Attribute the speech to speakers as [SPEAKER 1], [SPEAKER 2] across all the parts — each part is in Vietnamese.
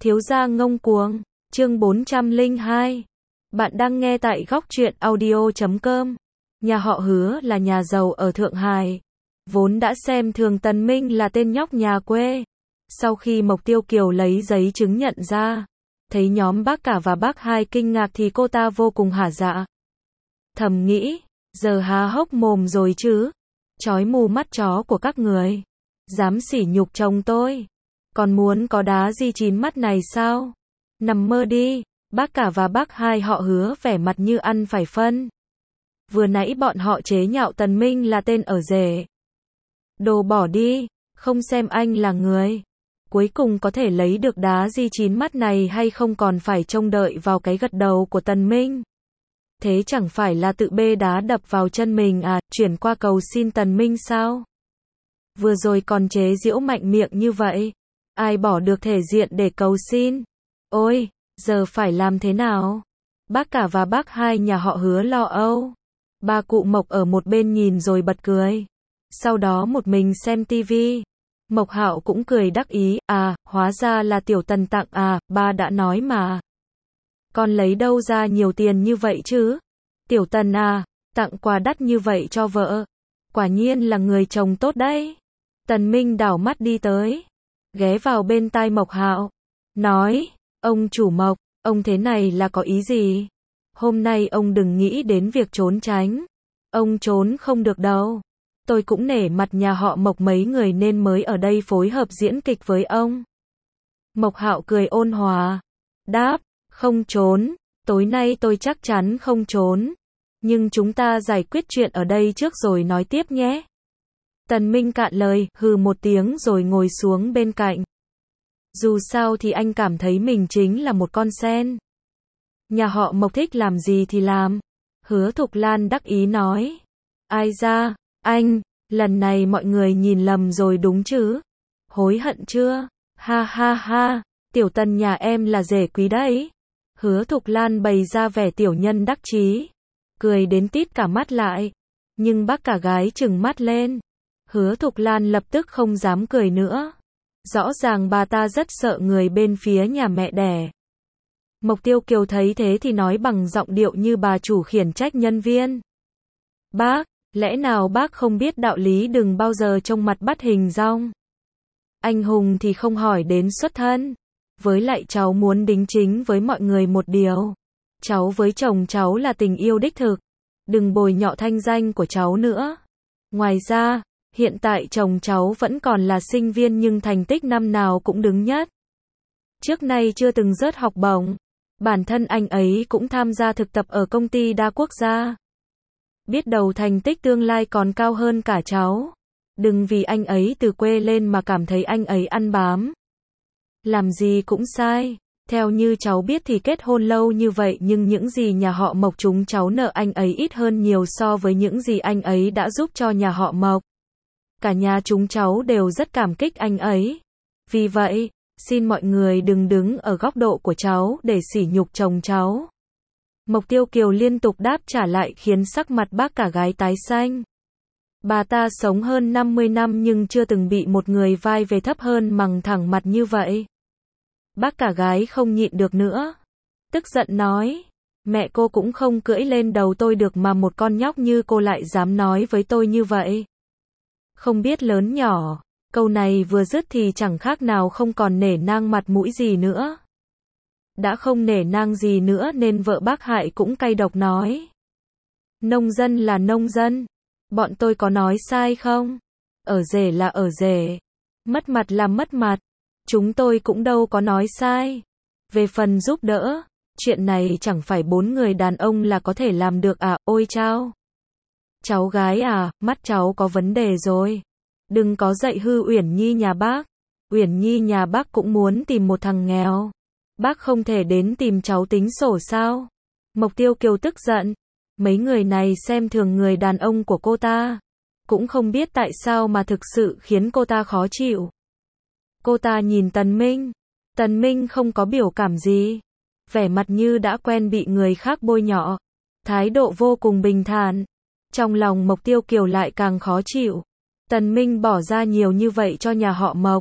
[SPEAKER 1] Thiếu gia ngông cuồng, chương 402. Bạn đang nghe tại góc truyện audio.com. Nhà họ Hứa là nhà giàu ở Thượng Hải. Vốn đã xem thường Tần Minh là tên nhóc nhà quê. Sau khi Mộc Tiêu Kiều lấy giấy chứng nhận ra, thấy nhóm bác cả và bác hai kinh ngạc thì cô ta vô cùng hả dạ. Thầm nghĩ, giờ há hốc mồm rồi chứ. Chói mù mắt chó của các người. Dám sỉ nhục chồng tôi. Còn muốn có đá di chín mắt này sao? Nằm mơ đi. Bác cả và bác hai họ Hứa vẻ mặt như ăn phải phân. Vừa nãy bọn họ chế nhạo Tần Minh là tên ở rể. Đồ bỏ đi, không xem anh là người. Cuối cùng có thể lấy được đá di chín mắt này hay không còn phải trông đợi vào cái gật đầu của Tần Minh. Thế chẳng phải là tự bê đá đập vào chân mình à, chuyển qua cầu xin Tần Minh sao? Vừa rồi còn chế giễu mạnh miệng như vậy. Ai bỏ được thể diện để cầu xin? Ôi, giờ phải làm thế nào? Bác cả và bác hai nhà họ Hứa lo âu. Ba cụ Mộc ở một bên nhìn rồi bật cười. Sau đó một mình xem tivi. Mộc Hạo cũng cười đắc ý, à, hóa ra là tiểu Tần tặng à, ba đã nói mà. Con lấy đâu ra nhiều tiền như vậy chứ? Tiểu Tần à, tặng quà đắt như vậy cho vợ. Quả nhiên là người chồng tốt đấy. Tần Minh đảo mắt đi tới, ghé vào bên tai Mộc Hạo, nói, ông chủ Mộc, ông thế này là có ý gì? Hôm nay ông đừng nghĩ đến việc trốn tránh. Ông trốn không được đâu. Tôi cũng nể mặt nhà họ Mộc mấy người nên mới ở đây phối hợp diễn kịch với ông. Mộc Hạo cười ôn hòa, đáp, không trốn, tối nay tôi chắc chắn không trốn. Nhưng chúng ta giải quyết chuyện ở đây trước rồi nói tiếp nhé. Tần Minh cạn lời, hừ một tiếng rồi ngồi xuống bên cạnh. Dù sao thì anh cảm thấy mình chính là một con sen. Nhà họ Mộc thích làm gì thì làm. Hứa Thục Lan đắc ý nói. Ai ra, anh, lần này mọi người nhìn lầm rồi đúng chứ? Hối hận chưa? Ha ha ha, tiểu Tần nhà em là rể quý đấy. Hứa Thục Lan bày ra vẻ tiểu nhân đắc chí. Cười đến tít cả mắt lại. Nhưng bác cả gái trừng mắt lên. Hứa Thục Lan lập tức không dám cười nữa. Rõ ràng bà ta rất sợ người bên phía nhà mẹ đẻ. Mộc Tiêu Kiều thấy thế thì nói bằng giọng điệu như bà chủ khiển trách nhân viên. Bác, lẽ nào bác không biết đạo lý đừng bao giờ trông mặt bắt hình dong. Anh hùng thì không hỏi đến xuất thân. Với lại cháu muốn đính chính với mọi người một điều. Cháu với chồng cháu là tình yêu đích thực. Đừng bồi nhọ thanh danh của cháu nữa. Ngoài ra, hiện tại chồng cháu vẫn còn là sinh viên nhưng thành tích năm nào cũng đứng nhất. Trước nay chưa từng rớt học bổng. Bản thân anh ấy cũng tham gia thực tập ở công ty đa quốc gia. Biết đâu thành tích tương lai còn cao hơn cả cháu. Đừng vì anh ấy từ quê lên mà cảm thấy anh ấy ăn bám. Làm gì cũng sai. Theo như cháu biết thì kết hôn lâu như vậy nhưng những gì nhà họ Mộc chúng cháu nợ anh ấy ít hơn nhiều so với những gì anh ấy đã giúp cho nhà họ Mộc. Cả nhà chúng cháu đều rất cảm kích anh ấy. Vì vậy, xin mọi người đừng đứng ở góc độ của cháu để sỉ nhục chồng cháu. Mộc Tiêu Kiều liên tục đáp trả lại khiến sắc mặt bác cả gái tái xanh. Bà ta sống hơn 50 năm nhưng chưa từng bị một người vai vế thấp hơn mằng thẳng mặt như vậy. Bác cả gái không nhịn được nữa. Tức giận nói, mẹ cô cũng không cưỡi lên đầu tôi được mà một con nhóc như cô lại dám nói với tôi như vậy. Không biết lớn nhỏ, câu này vừa dứt thì chẳng khác nào không còn nể nang mặt mũi gì nữa. Đã không nể nang gì nữa nên vợ bác Hại cũng cay độc nói. Nông dân là nông dân. Bọn tôi có nói sai không? Ở rể là ở rể. Mất mặt là mất mặt. Chúng tôi cũng đâu có nói sai. Về phần giúp đỡ, chuyện này chẳng phải 4 người đàn ông là có thể làm được à, ôi chao. Cháu gái à, mắt cháu có vấn đề rồi. Đừng có dạy hư Uyển Nhi nhà bác. Uyển Nhi nhà bác cũng muốn tìm một thằng nghèo. Bác không thể đến tìm cháu tính sổ sao? Mộc Tiêu Kiều tức giận. Mấy người này xem thường người đàn ông của cô ta. Cũng không biết tại sao mà thực sự khiến cô ta khó chịu. Cô ta nhìn Tần Minh. Tần Minh không có biểu cảm gì. Vẻ mặt như đã quen bị người khác bôi nhọ. Thái độ vô cùng bình thản. Trong lòng Mộc Tiêu Kiều lại càng khó chịu. Tần Minh bỏ ra nhiều như vậy cho nhà họ Mộc.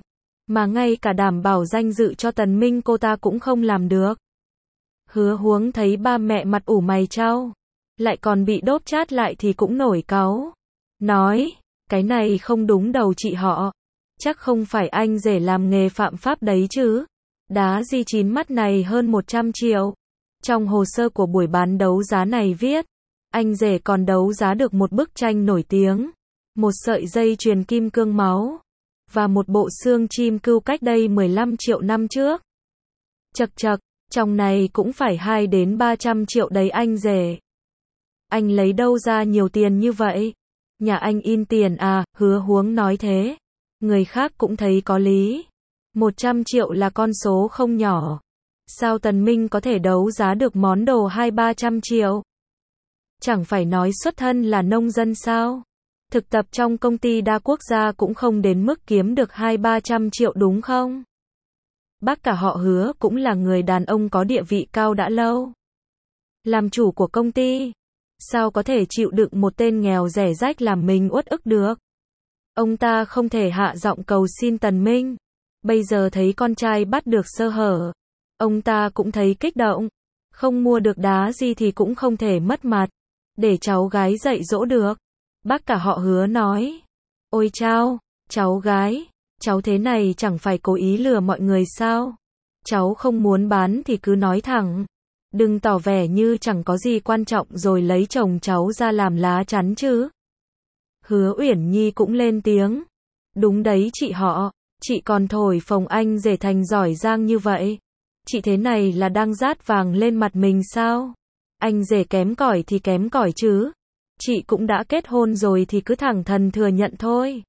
[SPEAKER 1] mà ngay cả đảm bảo danh dự cho Tần Minh cô ta cũng không làm được. Hứa Huống thấy ba mẹ mặt ủ mày chau, lại còn bị đốp chát lại thì cũng nổi cáu. Nói, cái này không đúng đầu chị họ. Chắc không phải anh rể làm nghề phạm pháp đấy chứ. Đá di chín mắt này hơn 100 triệu. Trong hồ sơ của buổi bán đấu giá này viết, anh rể còn đấu giá được một bức tranh nổi tiếng, một sợi dây chuyền kim cương máu, và một bộ xương chim cưu cách đây 15 triệu năm trước. Chậc chậc, trong này cũng phải 2 đến 300 triệu đấy anh rể. Anh lấy đâu ra nhiều tiền như vậy? Nhà anh in tiền à? Hứa Huống nói thế. Người khác cũng thấy có lý. 100 triệu là con số không nhỏ. Sao Tần Minh có thể đấu giá được món đồ 200-300 triệu? Chẳng phải nói xuất thân là nông dân sao? Thực tập trong công ty đa quốc gia cũng không đến mức kiếm được 200-300 triệu đúng không? Bác cả họ Hứa cũng là người đàn ông có địa vị cao đã lâu. Làm chủ của công ty, sao có thể chịu đựng một tên nghèo rẻ rách làm mình uất ức được? Ông ta không thể hạ giọng cầu xin Tần Minh. Bây giờ thấy con trai bắt được sơ hở, ông ta cũng thấy kích động. Không mua được đá gì thì cũng không thể mất mặt, để cháu gái dạy dỗ được. Bác cả họ Hứa nói, ôi chao, cháu gái, cháu thế này chẳng phải cố ý lừa mọi người sao? Cháu không muốn bán thì cứ nói thẳng. Đừng tỏ vẻ như chẳng có gì quan trọng rồi lấy chồng cháu ra làm lá chắn chứ. Hứa Uyển Nhi cũng lên tiếng. Đúng đấy chị họ, chị còn thổi phồng anh rể thành giỏi giang như vậy. Chị thế này là đang rát vàng lên mặt mình sao? Anh rể kém cỏi thì kém cỏi chứ. Chị cũng đã kết hôn rồi thì cứ thẳng thắn thừa nhận thôi.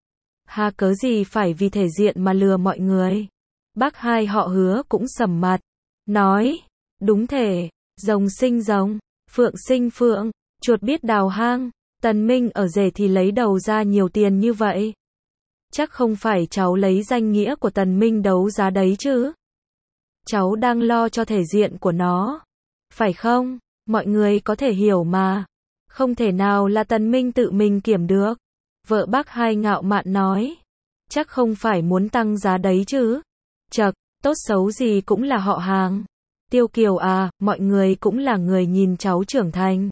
[SPEAKER 1] Ha cớ gì phải vì thể diện mà lừa mọi người. Bác hai họ Hứa cũng sầm mặt. Nói, đúng thể, rồng sinh rồng, phượng sinh phượng, chuột biết đào hang. Tần Minh ở rể thì lấy đầu ra nhiều tiền như vậy. Chắc không phải cháu lấy danh nghĩa của Tần Minh đấu giá đấy chứ. Cháu đang lo cho thể diện của nó. Phải không? Mọi người có thể hiểu mà. Không thể nào là Tần Minh tự mình kiểm được. Vợ bác hai ngạo mạn nói. Chắc không phải muốn tăng giá đấy chứ. Chậc, tốt xấu gì cũng là họ hàng. Tiêu Kiều à, mọi người cũng là người nhìn cháu trưởng thành.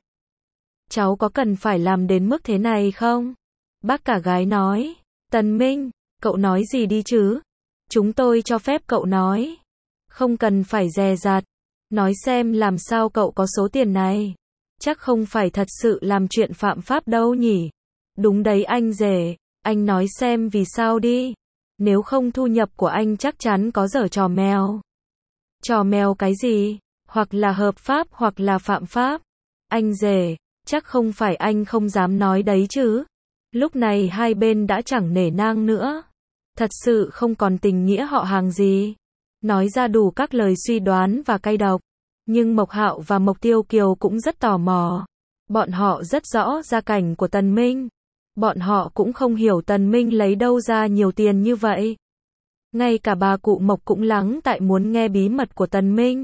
[SPEAKER 1] Cháu có cần phải làm đến mức thế này không? Bác cả gái nói. Tần Minh, cậu nói gì đi chứ? Chúng tôi cho phép cậu nói. Không cần phải dè dặt. Nói xem làm sao cậu có số tiền này. Chắc không phải thật sự làm chuyện phạm pháp đâu nhỉ? Đúng đấy anh rể, anh nói xem vì sao đi. Nếu không thu nhập của anh chắc chắn có giở trò mèo. Trò mèo cái gì? Hoặc là hợp pháp hoặc là phạm pháp. Anh rể, chắc không phải anh không dám nói đấy chứ. Lúc này hai bên đã chẳng nể nang nữa. Thật sự không còn tình nghĩa họ hàng gì. Nói ra đủ các lời suy đoán và cay độc. Nhưng Mộc Hạo và Mộc Tiêu Kiều cũng rất tò mò. Bọn họ rất rõ gia cảnh của Tần Minh. Bọn họ cũng không hiểu Tần Minh lấy đâu ra nhiều tiền như vậy. Ngay cả bà cụ Mộc cũng lắng tại muốn nghe bí mật của Tần Minh.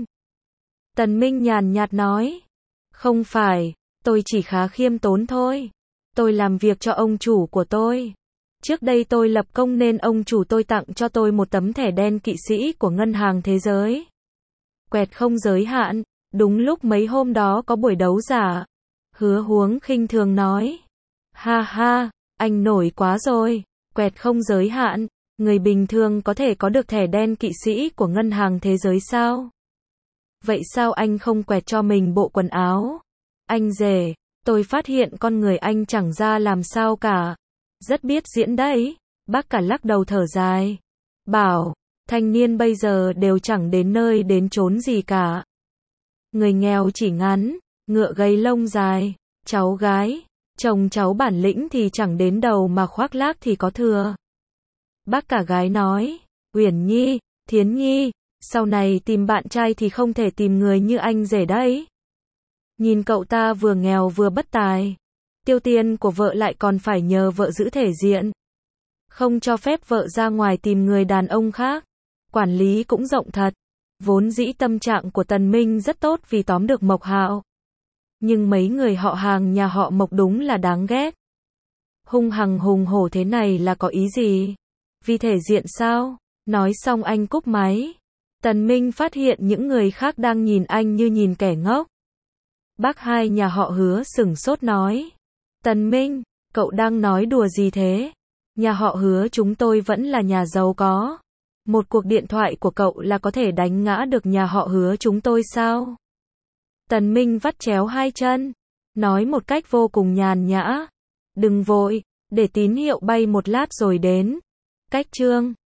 [SPEAKER 1] Tần Minh nhàn nhạt nói. Không phải, tôi chỉ khá khiêm tốn thôi. Tôi làm việc cho ông chủ của tôi. Trước đây tôi lập công nên ông chủ tôi tặng cho tôi một tấm thẻ đen kỵ sĩ của Ngân hàng Thế giới. Quẹt không giới hạn, đúng lúc mấy hôm đó có buổi đấu giá. Hứa Huống khinh thường nói. Ha ha, anh nổi quá rồi, quẹt không giới hạn, người bình thường có thể có được thẻ đen kỵ sĩ của Ngân hàng Thế giới sao? Vậy sao anh không quẹt cho mình bộ quần áo? Anh rể, tôi phát hiện con người anh chẳng ra làm sao cả. Rất biết diễn đấy. Bác cả lắc đầu thở dài. Bảo, thanh niên bây giờ đều chẳng đến nơi đến chốn gì cả. Người nghèo chỉ ngắn, ngựa gầy lông dài. Cháu gái, chồng cháu bản lĩnh thì chẳng đến đầu mà khoác lác thì có thừa. Bác cả gái nói, Uyển Nhi, Thiến Nhi, sau này tìm bạn trai thì không thể tìm người như anh rể đấy. Nhìn cậu ta vừa nghèo vừa bất tài. Tiêu tiền của vợ lại còn phải nhờ vợ giữ thể diện. Không cho phép vợ ra ngoài tìm người đàn ông khác. Quản lý cũng rộng thật. Vốn dĩ tâm trạng của Tần Minh rất tốt vì tóm được Mộc Hạo. Nhưng mấy người họ hàng nhà họ Mộc đúng là đáng ghét. Hung hăng hùng hổ thế này là có ý gì? Vì thể diện sao? Nói xong anh cúp máy. Tần Minh phát hiện những người khác đang nhìn anh như nhìn kẻ ngốc. Bác hai nhà họ Hứa sửng sốt nói. Tần Minh, cậu đang nói đùa gì thế? Nhà họ Hứa chúng tôi vẫn là nhà giàu có. Một cuộc điện thoại của cậu là có thể đánh ngã được nhà họ Hứa chúng tôi sao? Tần Minh vắt chéo hai chân, nói một cách vô cùng nhàn nhã. Đừng vội, để tín hiệu bay một lát rồi đến. Cách chương